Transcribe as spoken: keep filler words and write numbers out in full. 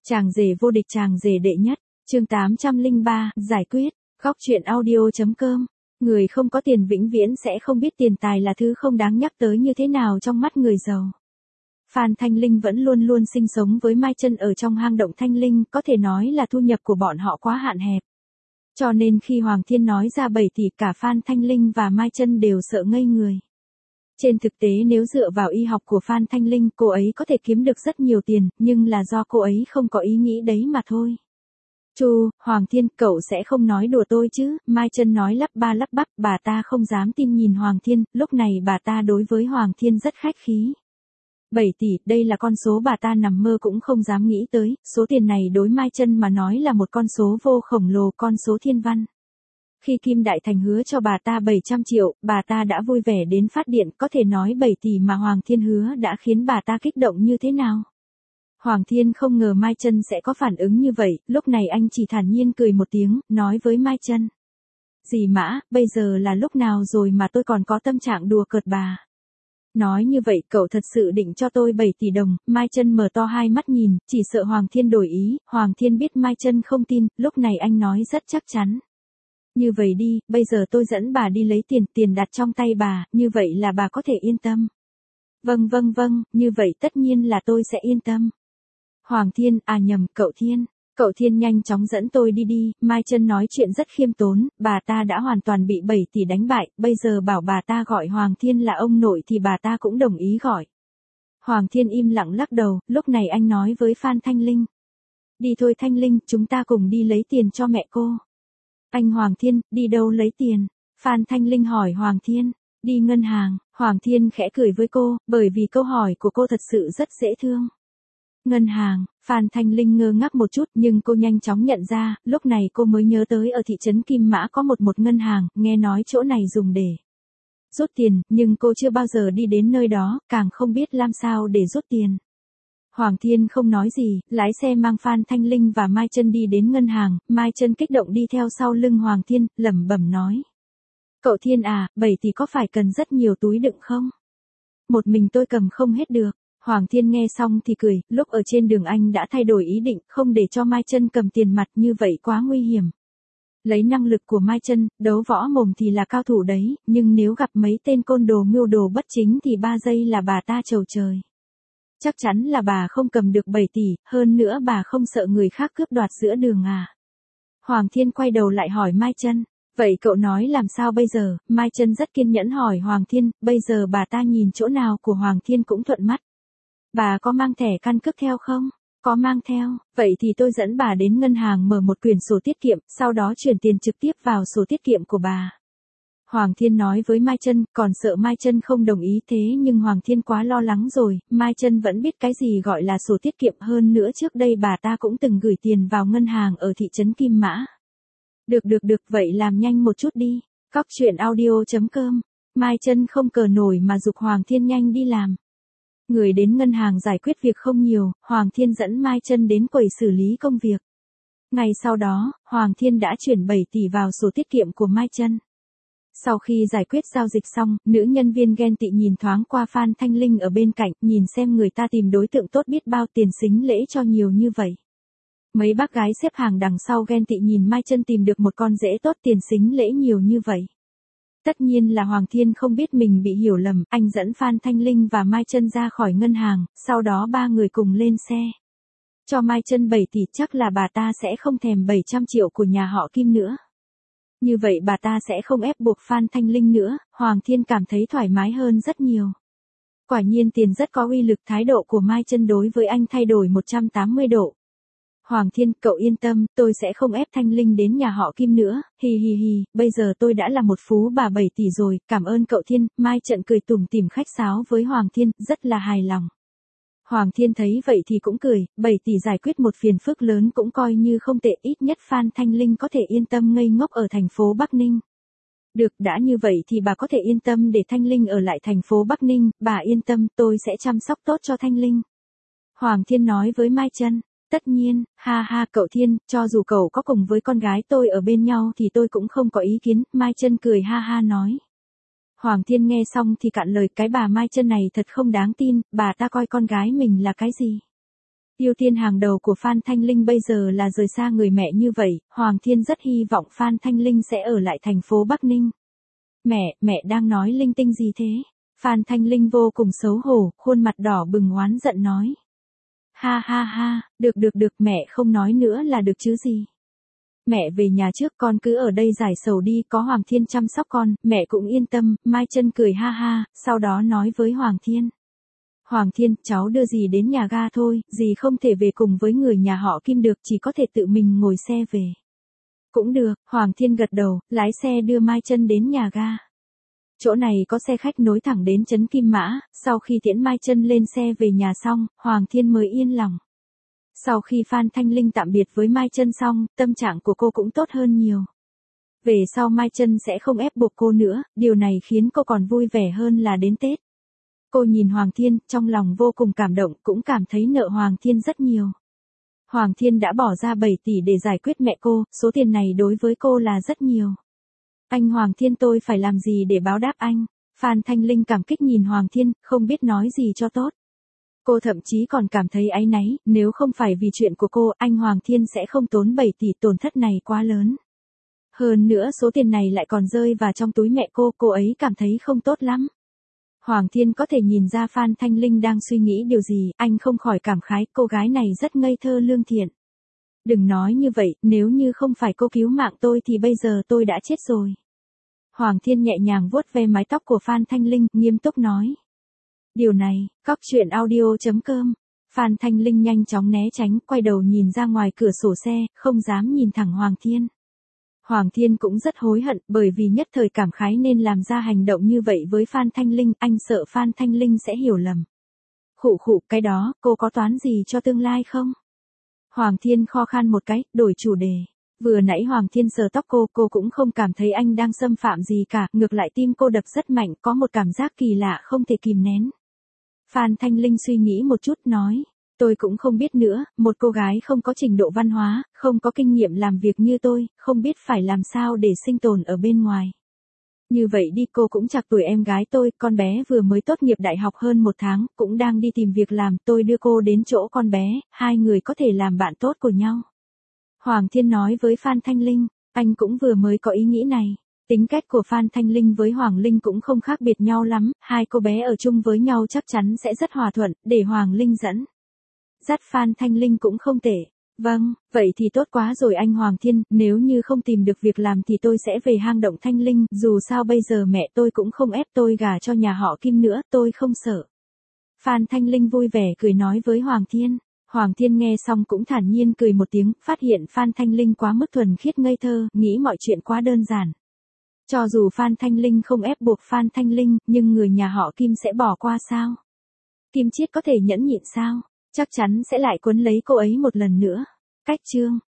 Chàng rể vô địch chàng rể đệ nhất, chương tám trăm lẻ ba, giải quyết, góc truyện audio.com. Người không có tiền vĩnh viễn sẽ không biết tiền tài là thứ không đáng nhắc tới như thế nào trong mắt người giàu. Phan Thanh Linh vẫn luôn luôn sinh sống với Mai Chân ở trong hang động Thanh Linh, có thể nói là thu nhập của bọn họ quá hạn hẹp. Cho nên khi Hoàng Thiên nói ra bảy tỷ, cả Phan Thanh Linh và Mai Chân đều sợ ngây người. Trên thực tế nếu dựa vào y học của Phan Thanh Linh, cô ấy có thể kiếm được rất nhiều tiền, nhưng là do cô ấy không có ý nghĩ đấy mà thôi. Chu, Hoàng Thiên, cậu sẽ không nói đùa tôi chứ? Mai Chân nói lắp ba lắp bắp, bà ta không dám tin nhìn Hoàng Thiên, lúc này bà ta đối với Hoàng Thiên rất khách khí. bảy tỷ, đây là con số bà ta nằm mơ cũng không dám nghĩ tới, số tiền này đối Mai Chân mà nói là một con số vô khổng lồ, con số thiên văn. Khi Kim Đại Thành hứa cho bà ta bảy trăm triệu, bà ta đã vui vẻ đến phát điện, có thể nói bảy tỷ mà Hoàng Thiên hứa đã khiến bà ta kích động như thế nào. Hoàng Thiên không ngờ Mai Chân sẽ có phản ứng như vậy, lúc này anh chỉ thản nhiên cười một tiếng, nói với Mai Chân. Dì Mã, bây giờ là lúc nào rồi mà tôi còn có tâm trạng đùa cợt bà. Nói như vậy cậu thật sự định cho tôi bảy tỷ đồng, Mai Chân mở to hai mắt nhìn, chỉ sợ Hoàng Thiên đổi ý, Hoàng Thiên biết Mai Chân không tin, lúc này anh nói rất chắc chắn. Như vậy đi, bây giờ tôi dẫn bà đi lấy tiền, tiền đặt trong tay bà, như vậy là bà có thể yên tâm. Vâng vâng vâng, như vậy tất nhiên là tôi sẽ yên tâm. Hoàng Thiên, à nhầm, cậu Thiên. Cậu Thiên nhanh chóng dẫn tôi đi đi, Mai Chân nói chuyện rất khiêm tốn, bà ta đã hoàn toàn bị bảy tỷ đánh bại, bây giờ bảo bà ta gọi Hoàng Thiên là ông nội thì bà ta cũng đồng ý gọi. Hoàng Thiên im lặng lắc đầu, lúc này anh nói với Phan Thanh Linh. Đi thôi Thanh Linh, chúng ta cùng đi lấy tiền cho mẹ cô. Anh Hoàng Thiên, đi đâu lấy tiền? Phan Thanh Linh hỏi Hoàng Thiên. Đi ngân hàng, Hoàng Thiên khẽ cười với cô, bởi vì câu hỏi của cô thật sự rất dễ thương. Ngân hàng, Phan Thanh Linh ngơ ngác một chút nhưng cô nhanh chóng nhận ra, lúc này cô mới nhớ tới ở thị trấn Kim Mã có một một ngân hàng, nghe nói chỗ này dùng để rút tiền, nhưng cô chưa bao giờ đi đến nơi đó, càng không biết làm sao để rút tiền. Hoàng Thiên không nói gì, lái xe mang Phan Thanh Linh và Mai Chân đi đến ngân hàng, Mai Chân kích động đi theo sau lưng Hoàng Thiên, lẩm bẩm nói. Cậu Thiên à, bảy tỷ có phải cần rất nhiều túi đựng không? Một mình tôi cầm không hết được. Hoàng Thiên nghe xong thì cười, lúc ở trên đường anh đã thay đổi ý định, không để cho Mai Chân cầm tiền mặt như vậy quá nguy hiểm. Lấy năng lực của Mai Chân, đấu võ mồm thì là cao thủ đấy, nhưng nếu gặp mấy tên côn đồ mưu đồ bất chính thì ba giây là bà ta trầu trời. Chắc chắn là bà không cầm được bảy tỷ, hơn nữa bà không sợ người khác cướp đoạt giữa đường à. Hoàng Thiên quay đầu lại hỏi Mai Chân, vậy cậu nói làm sao bây giờ? Mai Chân rất kiên nhẫn hỏi Hoàng Thiên, bây giờ bà ta nhìn chỗ nào của Hoàng Thiên cũng thuận mắt. Bà có mang thẻ căn cước theo không? Có mang theo, vậy thì tôi dẫn bà đến ngân hàng mở một quyển sổ tiết kiệm, sau đó chuyển tiền trực tiếp vào sổ tiết kiệm của bà. Hoàng Thiên nói với Mai Chân, còn sợ Mai Chân không đồng ý thế nhưng Hoàng Thiên quá lo lắng rồi, Mai Chân vẫn biết cái gì gọi là sổ tiết kiệm, hơn nữa trước đây bà ta cũng từng gửi tiền vào ngân hàng ở thị trấn Kim Mã. Được được được, vậy làm nhanh một chút đi. Góc truyện audio.com. Mai Chân không cờ nổi mà giục Hoàng Thiên nhanh đi làm. Người đến ngân hàng giải quyết việc không nhiều, Hoàng Thiên dẫn Mai Chân đến quầy xử lý công việc. Ngày sau đó, Hoàng Thiên đã chuyển bảy tỷ vào sổ tiết kiệm của Mai Chân. Sau khi giải quyết giao dịch xong, nữ nhân viên ghen tị nhìn thoáng qua Phan Thanh Linh ở bên cạnh, nhìn xem người ta tìm đối tượng tốt biết bao tiền xính lễ cho nhiều như vậy. Mấy bác gái xếp hàng đằng sau ghen tị nhìn Mai Chân tìm được một con rể tốt tiền xính lễ nhiều như vậy. Tất nhiên là Hoàng Thiên không biết mình bị hiểu lầm, anh dẫn Phan Thanh Linh và Mai Chân ra khỏi ngân hàng, sau đó ba người cùng lên xe. Cho Mai Chân bảy tỷ chắc là bà ta sẽ không thèm bảy trăm triệu của nhà họ Kim nữa. Như vậy bà ta sẽ không ép buộc Phan Thanh Linh nữa, Hoàng Thiên cảm thấy thoải mái hơn rất nhiều. Quả nhiên tiền rất có uy lực, thái độ của Mai Chân đối với anh thay đổi một trăm tám mươi độ. Hoàng Thiên, cậu yên tâm, tôi sẽ không ép Thanh Linh đến nhà họ Kim nữa, hi hi hi, bây giờ tôi đã là một phú bà bảy tỷ rồi, cảm ơn cậu Thiên, Mai Chân cười tủm tỉm khách sáo với Hoàng Thiên, rất là hài lòng. Hoàng Thiên thấy vậy thì cũng cười, bảy tỷ giải quyết một phiền phức lớn cũng coi như không tệ, ít nhất Phan Thanh Linh có thể yên tâm ngây ngốc ở thành phố Bắc Ninh. Được, đã như vậy thì bà có thể yên tâm để Thanh Linh ở lại thành phố Bắc Ninh, bà yên tâm, tôi sẽ chăm sóc tốt cho Thanh Linh. Hoàng Thiên nói với Mai Chân. Tất nhiên, ha ha cậu Thiên, cho dù cậu có cùng với con gái tôi ở bên nhau thì tôi cũng không có ý kiến, Mai Chân cười ha ha nói. Hoàng Thiên nghe xong thì cạn lời, cái bà Mai Chân này thật không đáng tin, bà ta coi con gái mình là cái gì? Ưu tiên hàng đầu của Phan Thanh Linh bây giờ là rời xa người mẹ như vậy, Hoàng Thiên rất hy vọng Phan Thanh Linh sẽ ở lại thành phố Bắc Ninh. Mẹ, mẹ đang nói linh tinh gì thế? Phan Thanh Linh vô cùng xấu hổ, khuôn mặt đỏ bừng oán giận nói. Ha ha ha, được được được, mẹ không nói nữa là được chứ gì. Mẹ về nhà trước, con cứ ở đây giải sầu đi, có Hoàng Thiên chăm sóc con, mẹ cũng yên tâm. Mai Chân cười ha ha, sau đó nói với Hoàng Thiên. Hoàng Thiên, cháu đưa dì đến nhà ga thôi, dì không thể về cùng với người nhà họ Kim được, chỉ có thể tự mình ngồi xe về. Cũng được, Hoàng Thiên gật đầu, lái xe đưa Mai Chân đến nhà ga. Chỗ này có xe khách nối thẳng đến trấn Kim Mã, sau khi tiễn Mai Chân lên xe về nhà xong, Hoàng Thiên mới yên lòng. Sau khi Phan Thanh Linh tạm biệt với Mai Chân xong, tâm trạng của cô cũng tốt hơn nhiều. Về sau Mai Chân sẽ không ép buộc cô nữa, điều này khiến cô còn vui vẻ hơn là đến Tết. Cô nhìn Hoàng Thiên, trong lòng vô cùng cảm động, cũng cảm thấy nợ Hoàng Thiên rất nhiều. Hoàng Thiên đã bỏ ra bảy tỷ để giải quyết mẹ cô, số tiền này đối với cô là rất nhiều. Anh Hoàng Thiên, tôi phải làm gì để báo đáp anh? Phan Thanh Linh cảm kích nhìn Hoàng Thiên, không biết nói gì cho tốt. Cô thậm chí còn cảm thấy áy náy, nếu không phải vì chuyện của cô, anh Hoàng Thiên sẽ không tốn bảy tỷ, tổn thất này quá lớn. Hơn nữa số tiền này lại còn rơi vào trong túi mẹ cô, cô ấy cảm thấy không tốt lắm. Hoàng Thiên có thể nhìn ra Phan Thanh Linh đang suy nghĩ điều gì, anh không khỏi cảm khái, cô gái này rất ngây thơ lương thiện. Đừng nói như vậy, nếu như không phải cô cứu mạng tôi thì bây giờ tôi đã chết rồi. Hoàng Thiên nhẹ nhàng vuốt ve mái tóc của Phan Thanh Linh, nghiêm túc nói. Điều này, Cóc Truyện Audio chấm com. Phan Thanh Linh nhanh chóng né tránh, quay đầu nhìn ra ngoài cửa sổ xe, không dám nhìn thẳng Hoàng Thiên. Hoàng Thiên cũng rất hối hận, bởi vì nhất thời cảm khái nên làm ra hành động như vậy với Phan Thanh Linh, anh sợ Phan Thanh Linh sẽ hiểu lầm. Khụ khụ, cái đó, cô có toán gì cho tương lai không? Hoàng Thiên kho khan một cái, đổi chủ đề. Vừa nãy Hoàng Thiên sờ tóc cô, cô cũng không cảm thấy anh đang xâm phạm gì cả, ngược lại tim cô đập rất mạnh, có một cảm giác kỳ lạ không thể kìm nén. Phan Thanh Linh suy nghĩ một chút nói, tôi cũng không biết nữa, một cô gái không có trình độ văn hóa, không có kinh nghiệm làm việc như tôi, không biết phải làm sao để sinh tồn ở bên ngoài. Như vậy đi, cô cũng chạc tuổi em gái tôi, con bé vừa mới tốt nghiệp đại học hơn một tháng, cũng đang đi tìm việc làm, tôi đưa cô đến chỗ con bé, hai người có thể làm bạn tốt của nhau. Hoàng Thiên nói với Phan Thanh Linh, anh cũng vừa mới có ý nghĩ này. Tính cách của Phan Thanh Linh với Hoàng Linh cũng không khác biệt nhau lắm, hai cô bé ở chung với nhau chắc chắn sẽ rất hòa thuận, để Hoàng Linh dẫn. Dắt Phan Thanh Linh cũng không tệ. Vâng, vậy thì tốt quá rồi anh Hoàng Thiên, nếu như không tìm được việc làm thì tôi sẽ về hang động Thanh Linh, dù sao bây giờ mẹ tôi cũng không ép tôi gả cho nhà họ Kim nữa, tôi không sợ. Phan Thanh Linh vui vẻ cười nói với Hoàng Thiên. Hoàng Thiên nghe xong cũng thản nhiên cười một tiếng, phát hiện Phan Thanh Linh quá mức thuần khiết ngây thơ, nghĩ mọi chuyện quá đơn giản. Cho dù Phan Thanh Linh không ép buộc Phan Thanh Linh, nhưng người nhà họ Kim sẽ bỏ qua sao? Kim Chiết có thể nhẫn nhịn sao? Chắc chắn sẽ lại cuốn lấy cô ấy một lần nữa. Cách chương